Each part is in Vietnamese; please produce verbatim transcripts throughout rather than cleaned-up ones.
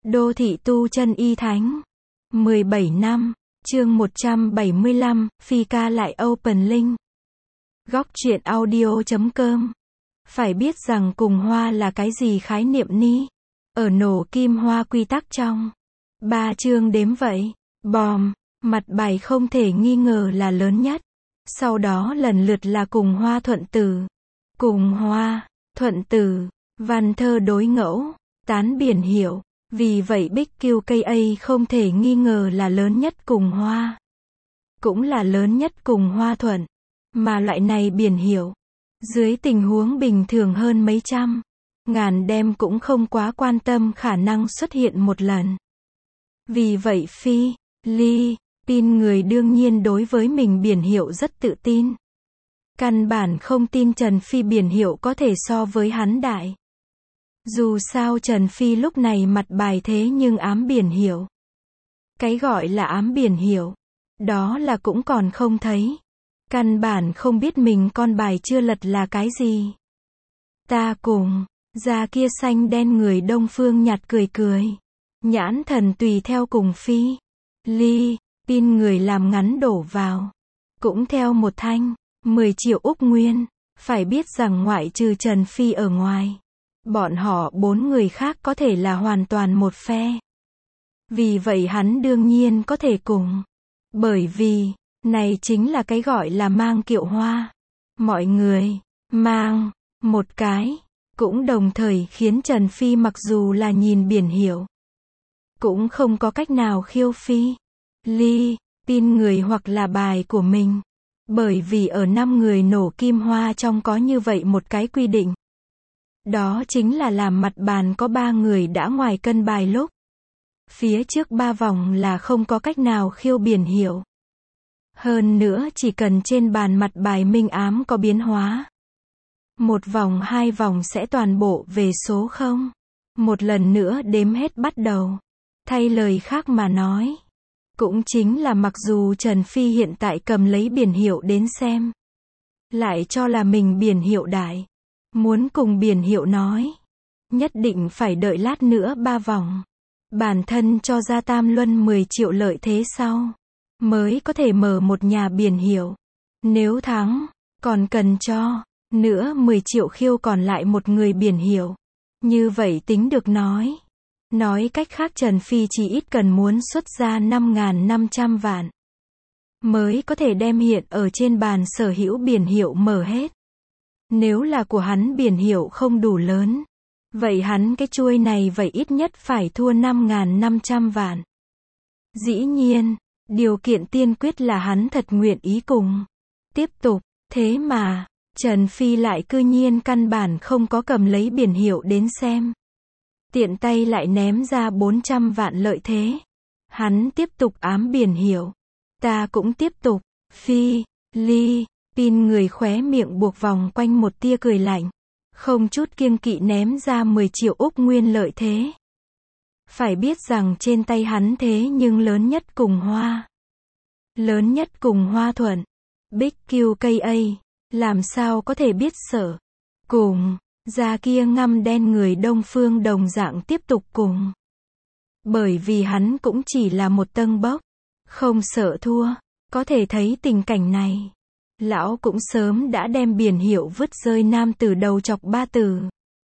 Đô thị tu chân y thánh. mười bảy năm. Chương một trăm bảy mươi lăm, Phi ca lại open link. Góc truyện audio chấm com. Phải biết rằng cùng hoa là cái gì khái niệm ni? Ở nổ kim hoa quy tắc trong ba chương đếm vậy. Bòm, mặt bài không thể nghi ngờ là lớn nhất. Sau đó lần lượt là cùng hoa thuận tử. Cùng hoa, thuận tử, văn thơ đối ngẫu, tán biển hiệu. Vì vậy Big Q K A không thể nghi ngờ là lớn nhất cùng hoa. Cũng là lớn nhất cùng hoa thuận. Mà loại này biển hiệu, dưới tình huống bình thường hơn mấy trăm, ngàn đem cũng không quá quan tâm khả năng xuất hiện một lần. Vì vậy Phi, Ly, tin người đương nhiên đối với mình biển hiệu rất tự tin. Căn bản không tin Trần Phi biển hiệu có thể so với hắn đại. Dù sao Trần Phi lúc này mặt bài thế nhưng ám biển hiệu. Cái gọi là ám biển hiệu, đó là cũng còn không thấy. Căn bản không biết mình con bài chưa lật là cái gì. Ta cùng, già kia xanh đen người Đông Phương nhạt cười cười. Nhãn thần tùy theo cùng Phi, Ly, tin người làm ngắn đổ vào. Cũng theo một thanh, mười triệu Úc Nguyên. Phải biết rằng ngoại trừ Trần Phi ở ngoài, bọn họ bốn người khác có thể là hoàn toàn một phe. Vì vậy hắn đương nhiên có thể cùng. Bởi vì, này chính là cái gọi là mang kiệu hoa. Mọi người, mang, một cái, cũng đồng thời khiến Trần Phi mặc dù là nhìn biển hiệu, cũng không có cách nào khiêu Phi, Ly, tin người hoặc là bài của mình. Bởi vì ở năm người nổ kim hoa trong có như vậy một cái quy định. Đó chính là làm mặt bàn có ba người đã ngoài cân bài lúc. Phía trước ba vòng là không có cách nào khiêu biển hiệu. Hơn nữa chỉ cần trên bàn mặt bài minh ám có biến hóa. Một vòng hai vòng sẽ toàn bộ về số không. Một lần nữa đếm hết bắt đầu. Thay lời khác mà nói. Cũng chính là mặc dù Trần Phi hiện tại cầm lấy biển hiệu đến xem. Lại cho là mình biển hiệu đại. Muốn cùng biển hiệu nói. Nhất định phải đợi lát nữa ba vòng. Bản thân cho ra tam luân mười triệu lợi thế sau. Mới có thể mở một nhà biển hiệu. Nếu thắng, còn cần cho nữa mười triệu khiêu còn lại một người biển hiệu. Như vậy tính được nói. Nói cách khác Trần Phi chỉ ít cần muốn xuất ra năm nghìn năm trăm vạn. Mới có thể đem hiện ở trên bàn sở hữu biển hiệu mở hết. Nếu là của hắn biển hiệu không đủ lớn. Vậy hắn cái chuôi này vậy ít nhất phải thua năm nghìn năm trăm vạn. Dĩ nhiên, điều kiện tiên quyết là hắn thật nguyện ý cùng. Tiếp tục, thế mà, Trần Phi lại cư nhiên căn bản không có cầm lấy biển hiệu đến xem. Tiện tay lại ném ra bốn trăm vạn lợi thế. Hắn tiếp tục ám biển hiệu. Ta cũng tiếp tục. Phi, Ly, tin người khóe miệng buộc vòng quanh một tia cười lạnh. Không chút kiêng kỵ ném ra mười triệu Úc Nguyên lợi thế. Phải biết rằng trên tay hắn thế nhưng lớn nhất cùng hoa. Lớn nhất cùng hoa thuận. Big Q K A. Làm sao có thể biết sợ. Cùng. Già kia ngăm đen người Đông Phương đồng dạng tiếp tục cùng. Bởi vì hắn cũng chỉ là một tân bốc. Không sợ thua. Có thể thấy tình cảnh này. Lão cũng sớm đã đem biển hiệu vứt rơi nam từ đầu chọc ba từ.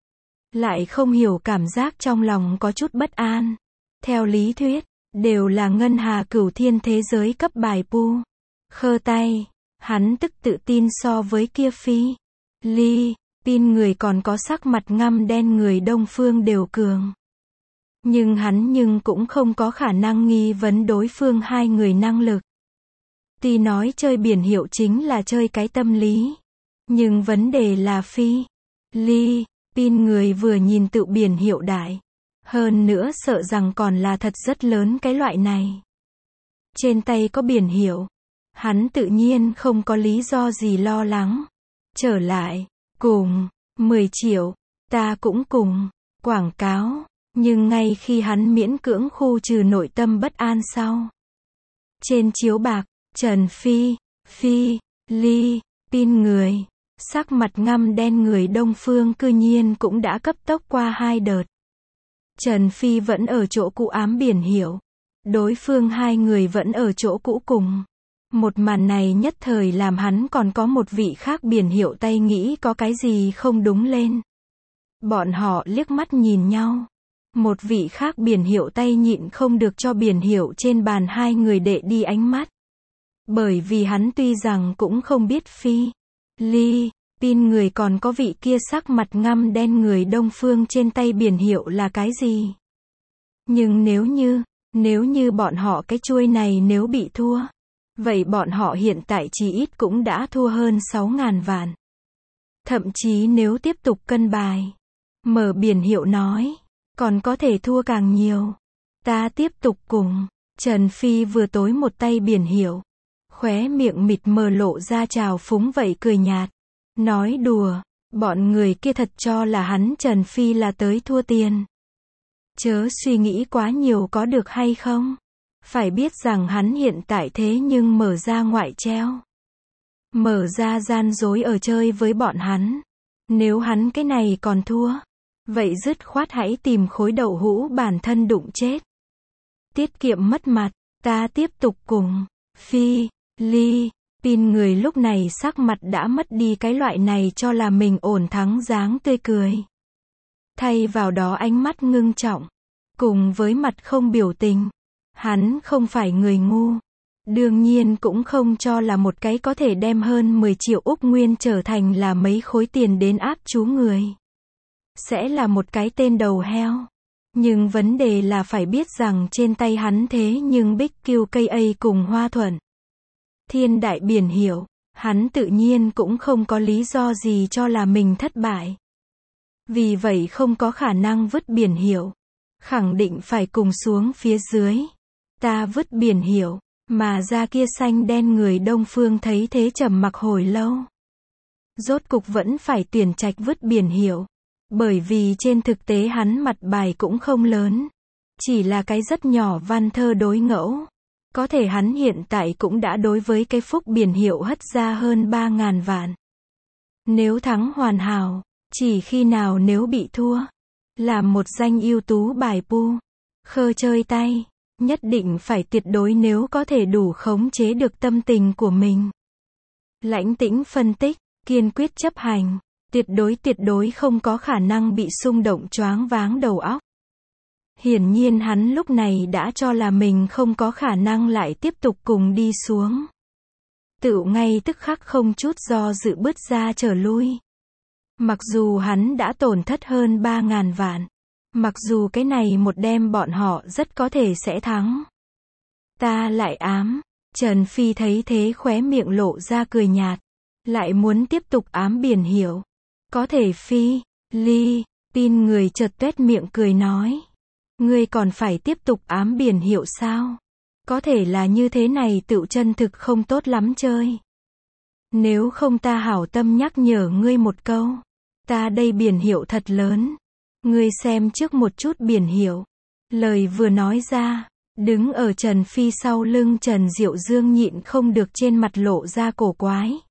Lại không hiểu cảm giác trong lòng có chút bất an. Theo lý thuyết, đều là ngân hà cửu thiên thế giới cấp bài pu. Khơ tay, hắn tức tự tin so với kia Phi, Ly, tin người còn có sắc mặt ngăm đen người Đông Phương đều cường. Nhưng hắn nhưng cũng không có khả năng nghi vấn đối phương hai người năng lực. Tuy nói chơi biển hiệu chính là chơi cái tâm lý. Nhưng vấn đề là Phi, Ly, tin người vừa nhìn tự biển hiệu đại. Hơn nữa sợ rằng còn là thật rất lớn cái loại này. Trên tay có biển hiệu. Hắn tự nhiên không có lý do gì lo lắng. Trở lại, cùng, mười triệu, ta cũng cùng, quảng cáo. Nhưng ngay khi hắn miễn cưỡng khu trừ nội tâm bất an sau. Trên chiếu bạc, Trần Phi, Phi, Ly, tin người. Sắc mặt ngăm đen người Đông Phương cư nhiên cũng đã cấp tốc qua hai đợt. Trần Phi vẫn ở chỗ cũ ám biển hiệu. Đối phương hai người vẫn ở chỗ cũ cùng. Một màn này nhất thời làm hắn còn có một vị khác biển hiệu Tây nghĩ có cái gì không đúng lên. Bọn họ liếc mắt nhìn nhau. Một vị khác biển hiệu Tây nhịn không được cho biển hiệu trên bàn hai người đệ đi ánh mắt. Bởi vì hắn tuy rằng cũng không biết Phi, Ly, Pin người còn có vị kia sắc mặt ngăm đen người Đông Phương trên tay biển hiệu là cái gì. Nhưng nếu như, nếu như bọn họ cái chuôi này nếu bị thua, vậy bọn họ hiện tại chỉ ít cũng đã thua hơn sáu ngàn vạn. Thậm chí nếu tiếp tục cân bài, mở biển hiệu nói, còn có thể thua càng nhiều. Ta tiếp tục cùng. Trần Phi vừa tối một tay biển hiệu. Khóe miệng mịt mờ lộ ra trào phúng vậy cười nhạt. Nói đùa, bọn người kia thật cho là hắn Trần Phi là tới thua tiền. Chớ suy nghĩ quá nhiều có được hay không. Phải biết rằng hắn hiện tại thế nhưng mở ra ngoại treo. Mở ra gian dối ở chơi với bọn hắn. Nếu hắn cái này còn thua, vậy dứt khoát hãy tìm khối đậu hũ bản thân đụng chết. Tiết kiệm mất mặt, ta tiếp tục cùng. Phi, Ly, Pin người lúc này sắc mặt đã mất đi cái loại này cho là mình ổn thắng dáng tươi cười. Thay vào đó ánh mắt ngưng trọng, cùng với mặt không biểu tình. Hắn không phải người ngu. Đương nhiên cũng không cho là một cái có thể đem hơn mười triệu Úc Nguyên trở thành là mấy khối tiền đến áp chú người. Sẽ là một cái tên đầu heo. Nhưng vấn đề là phải biết rằng trên tay hắn thế nhưng Big Q K A cùng Hoa Thuận. Thiên đại biển hiệu, hắn tự nhiên cũng không có lý do gì cho là mình thất bại. Vì vậy không có khả năng vứt biển hiệu. Khẳng định phải cùng xuống phía dưới. Ta vứt biển hiệu, mà ra kia xanh đen người Đông Phương thấy thế trầm mặc hồi lâu. Rốt cục vẫn phải tuyển trạch vứt biển hiệu. Bởi vì trên thực tế hắn mặt bài cũng không lớn. Chỉ là cái rất nhỏ văn thơ đối ngẫu. Có thể hắn hiện tại cũng đã đối với cái phúc biển hiệu hất ra hơn ba ngàn vạn. Nếu thắng hoàn hảo, chỉ khi nào nếu bị thua. Làm một danh ưu tú bài pu. Khơ chơi tay. Nhất định phải tuyệt đối nếu có thể đủ khống chế được tâm tình của mình. Lãnh tĩnh phân tích, kiên quyết chấp hành. Tuyệt đối tuyệt đối không có khả năng bị xung động choáng váng đầu óc. Hiển nhiên hắn lúc này đã cho là mình không có khả năng lại tiếp tục cùng đi xuống. Tựu ngay tức khắc không chút do dự bứt ra trở lui. Mặc dù hắn đã tổn thất hơn ba ngàn vạn. Mặc dù cái này một đêm bọn họ rất có thể sẽ thắng. Ta lại ám. Trần Phi thấy thế khóe miệng lộ ra cười nhạt. Lại muốn tiếp tục ám biển hiệu. Có thể Phi, Ly, Pin người chợt tuét miệng cười nói. Ngươi còn phải tiếp tục ám biển hiệu sao? Có thể là như thế này tựu chân thực không tốt lắm chơi. Nếu không ta hảo tâm nhắc nhở ngươi một câu. Ta đây biển hiệu thật lớn. Ngươi xem trước một chút biển hiệu. Lời vừa nói ra, đứng ở Trần Phi sau lưng Trần Diệu Dương nhịn không được trên mặt lộ ra cổ quái.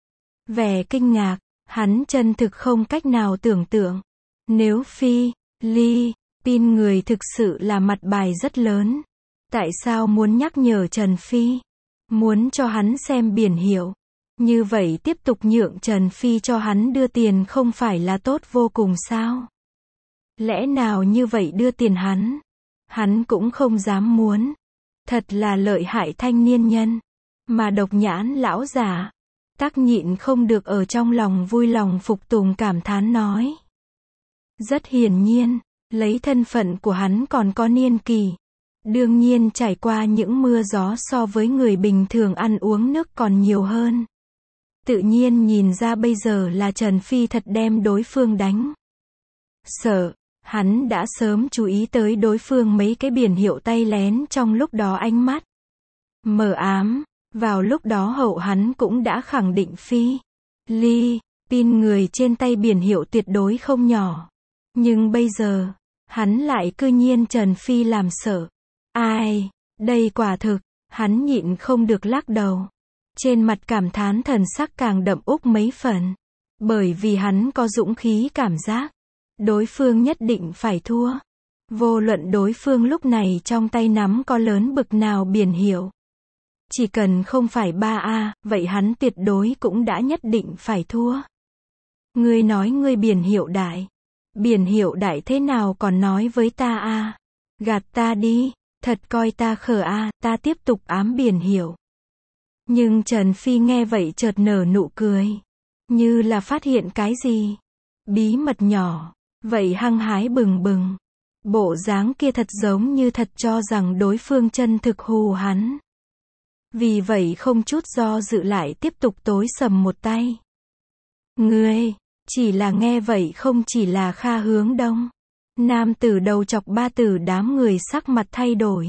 Vẻ kinh ngạc, hắn chân thực không cách nào tưởng tượng. Nếu Phi, Ly, Pin người thực sự là mặt bài rất lớn. Tại sao muốn nhắc nhở Trần Phi? Muốn cho hắn xem biển hiệu. Như vậy tiếp tục nhượng Trần Phi cho hắn đưa tiền không phải là tốt vô cùng sao? Lẽ nào như vậy đưa tiền hắn? Hắn cũng không dám muốn. Thật là lợi hại thanh niên nhân. Mà độc nhãn lão giả. Tắc nhịn không được ở trong lòng vui lòng phục tùng cảm thán nói. Rất hiển nhiên, lấy thân phận của hắn còn có niên kỳ. Đương nhiên trải qua những mưa gió so với người bình thường ăn uống nước còn nhiều hơn. Tự nhiên nhìn ra bây giờ là Trần Phi thật đem đối phương đánh. Sợ, hắn đã sớm chú ý tới đối phương mấy cái biển hiệu tay lén trong lúc đó ánh mắt. Mờ ám, vào lúc đó hậu hắn cũng đã khẳng định Phi, Ly, Pin người trên tay biển hiệu tuyệt đối không nhỏ. Nhưng bây giờ, hắn lại cư nhiên Trần Phi làm sợ. Ai, đây quả thực, hắn nhịn không được lắc đầu. Trên mặt cảm thán thần sắc càng đậm úc mấy phần. Bởi vì hắn có dũng khí cảm giác. Đối phương nhất định phải thua. Vô luận đối phương lúc này trong tay nắm có lớn bực nào biển hiệu. Chỉ cần không phải ba A, vậy hắn tuyệt đối cũng đã nhất định phải thua. Ngươi nói ngươi biển hiệu đại. Biển hiệu đại thế nào còn nói với ta a? Gạt ta đi, thật coi ta khờ a, ta tiếp tục ám biển hiệu. Nhưng Trần Phi nghe vậy chợt nở nụ cười. Như là phát hiện cái gì? Bí mật nhỏ. Vậy hăng hái bừng bừng. Bộ dáng kia thật giống như thật cho rằng đối phương chân thực hù hắn. Vì vậy không chút do dự lại tiếp tục tối sầm một tay. Ngươi, chỉ là nghe vậy không chỉ là Kha Hướng Đông. Nam tử đầu chọc ba tử đám người sắc mặt thay đổi.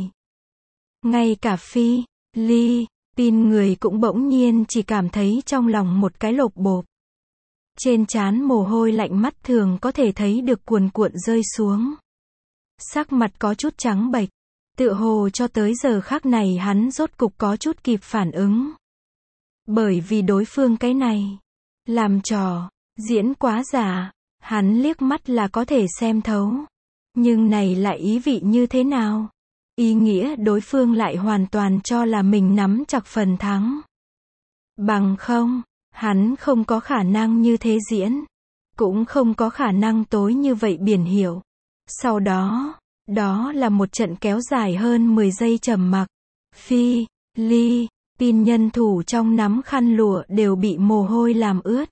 Ngay cả Phi, Ly, Pin người cũng bỗng nhiên chỉ cảm thấy trong lòng một cái lộp bộp. Trên trán mồ hôi lạnh mắt thường có thể thấy được cuồn cuộn rơi xuống. Sắc mặt có chút trắng bệch. Tựa hồ cho tới giờ khắc này hắn rốt cục có chút kịp phản ứng. Bởi vì đối phương cái này, làm trò, diễn quá giả, hắn liếc mắt là có thể xem thấu. Nhưng này lại ý vị như thế nào? Ý nghĩa đối phương lại hoàn toàn cho là mình nắm chặt phần thắng. Bằng không, hắn không có khả năng như thế diễn. Cũng không có khả năng tối như vậy biển hiệu. Sau đó, đó là một trận kéo dài hơn mười giây trầm mặc. Phi, Ly, Pin nhân thủ trong nắm khăn lụa đều bị mồ hôi làm ướt.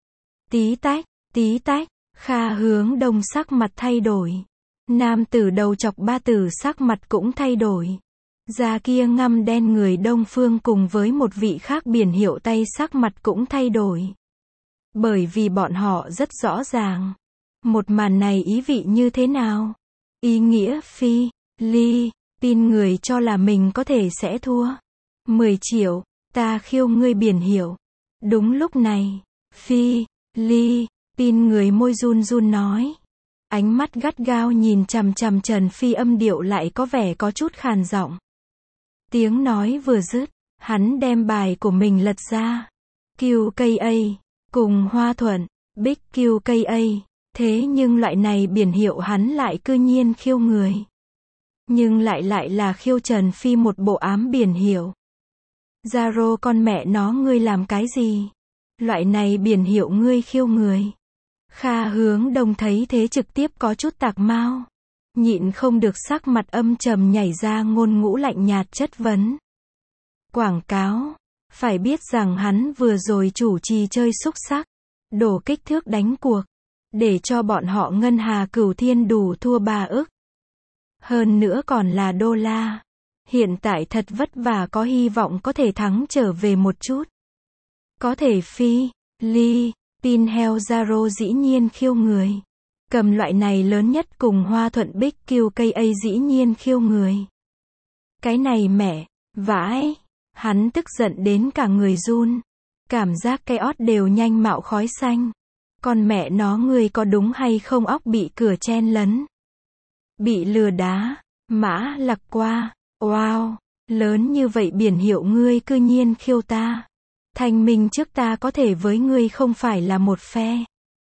Tí tách, tí tách, Kha Hướng Đông sắc mặt thay đổi. Nam tử đầu chọc ba tử sắc mặt cũng thay đổi. Da kia ngăm đen người Đông Phương cùng với một vị khác biển hiệu tay sắc mặt cũng thay đổi. Bởi vì bọn họ rất rõ ràng. Một màn này ý vị như thế nào? Ý nghĩa Phi, Ly, Pin người cho là mình có thể sẽ thua. mười triệu, ta khiêu ngươi biển hiệu. Đúng lúc này, Phi, Ly, Pin người môi run run nói. Ánh mắt gắt gao nhìn chằm chằm Trần Phi, âm điệu lại có vẻ có chút khàn giọng. Tiếng nói vừa dứt, hắn đem bài của mình lật ra. Q K A, cùng Hoa Thuận, Big Q K A. Thế nhưng loại này biển hiệu hắn lại cư nhiên khiêu người. Nhưng lại lại là khiêu Trần Phi một bộ ám biển hiệu. Zaro con mẹ nó ngươi làm cái gì? Loại này biển hiệu ngươi khiêu người. Kha Hướng Đông thấy thế trực tiếp có chút tạc mau. Nhịn không được sắc mặt âm trầm nhảy ra ngôn ngữ lạnh nhạt chất vấn. Quảng cáo. Phải biết rằng hắn vừa rồi chủ trì chơi xúc sắc. Đổ kích thước đánh cuộc. Để cho bọn họ Ngân Hà Cửu Thiên đủ thua ba ức. Hơn nữa còn là đô la. Hiện tại thật vất vả có hy vọng có thể thắng trở về một chút. Có thể Phi, Ly, Pin heo Zaro dĩ nhiên khiêu người. Cầm loại này lớn nhất cùng Hoa Thuận Big Q K A dĩ nhiên khiêu người. Cái này mẹ, vãi. Hắn tức giận đến cả người run. Cảm giác cái ót đều nhanh mạo khói xanh. Con mẹ nó ngươi có đúng hay không óc bị cửa chen lấn. Bị lừa đá, mã lạc qua, wow, lớn như vậy biển hiệu ngươi cư nhiên khiêu ta. Thanh minh trước ta có thể với ngươi không phải là một phe.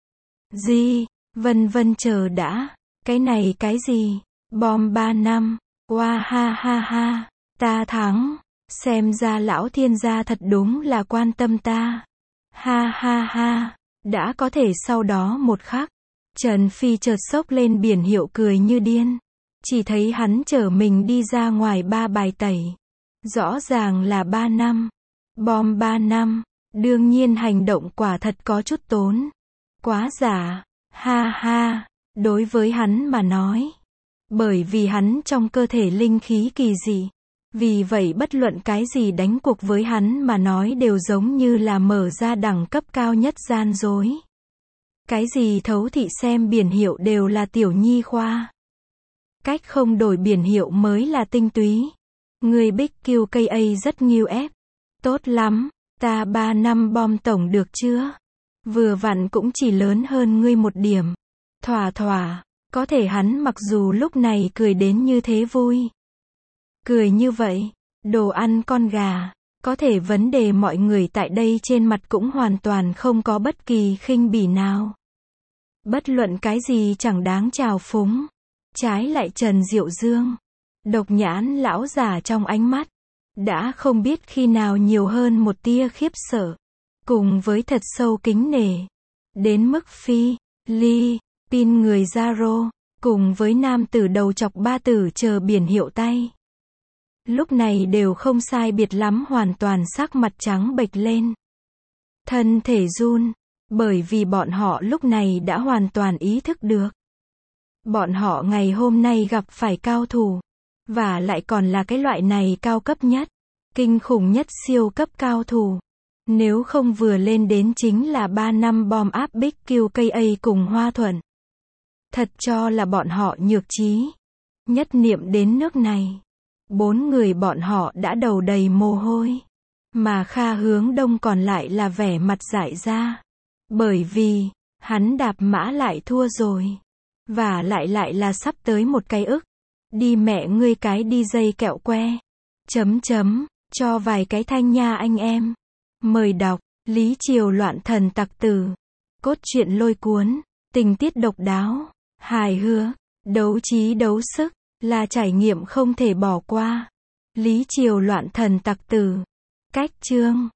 Gì, vân vân chờ đã, cái này cái gì, bom ba năm, wow ha ha ha, ta thắng, xem ra lão thiên gia thật đúng là quan tâm ta. Ha ha ha. Đã có thể sau đó một khắc, Trần Phi chợt xốc lên biển hiệu cười như điên. Chỉ thấy hắn chở mình đi ra ngoài ba bài tẩy. Rõ ràng là ba năm. Bom ba năm. Đương nhiên hành động quả thật có chút tốn. Quá giả. Ha ha. Đối với hắn mà nói. Bởi vì hắn trong cơ thể linh khí kỳ dị. Vì vậy bất luận cái gì đánh cuộc với hắn mà nói đều giống như là mở ra đẳng cấp cao nhất gian dối. Cái gì thấu thị xem biển hiệu đều là tiểu nhi khoa. Cách không đổi biển hiệu mới là tinh túy. Người Big Q K A rất nghiêu ép. Tốt lắm, ta ba năm bom tổng được chưa? Vừa vặn cũng chỉ lớn hơn ngươi một điểm. Thỏa thỏa, có thể hắn mặc dù lúc này cười đến như thế vui. Cười như vậy, đồ ăn con gà, có thể vấn đề mọi người tại đây trên mặt cũng hoàn toàn không có bất kỳ khinh bỉ nào. Bất luận cái gì chẳng đáng chào phúng. Trái lại Trần Diệu Dương, độc nhãn lão già trong ánh mắt, đã không biết khi nào nhiều hơn một tia khiếp sợ, cùng với thật sâu kính nể. Đến mức Phi, Ly, Pin người Zaro, cùng với nam tử đầu chọc ba tử chờ biển hiệu tay. Lúc này đều không sai biệt lắm hoàn toàn sắc mặt trắng bệch lên. Thân thể run, bởi vì bọn họ lúc này đã hoàn toàn ý thức được. Bọn họ ngày hôm nay gặp phải cao thủ, và lại còn là cái loại này cao cấp nhất, kinh khủng nhất siêu cấp cao thủ. Nếu không vừa lên đến chính là ba năm bom áp Big Q K A cùng Hoa Thuận. Thật cho là bọn họ nhược trí. Nhất niệm đến nước này, bốn người bọn họ đã đầu đầy mồ hôi. Mà Kha Hướng Đông còn lại là vẻ mặt dại ra. Bởi vì, hắn đạp mã lại thua rồi. Và lại lại là sắp tới một cái ức. Đi mẹ ngươi cái đi dây kẹo que. Chấm chấm, cho vài cái thanh nha anh em. Mời đọc, Lý Triều loạn thần tặc tử. Cốt truyện lôi cuốn, tình tiết độc đáo, hài hước, đấu trí đấu sức, là trải nghiệm không thể bỏ qua. Lý Triều loạn thần tặc tử. Cách chương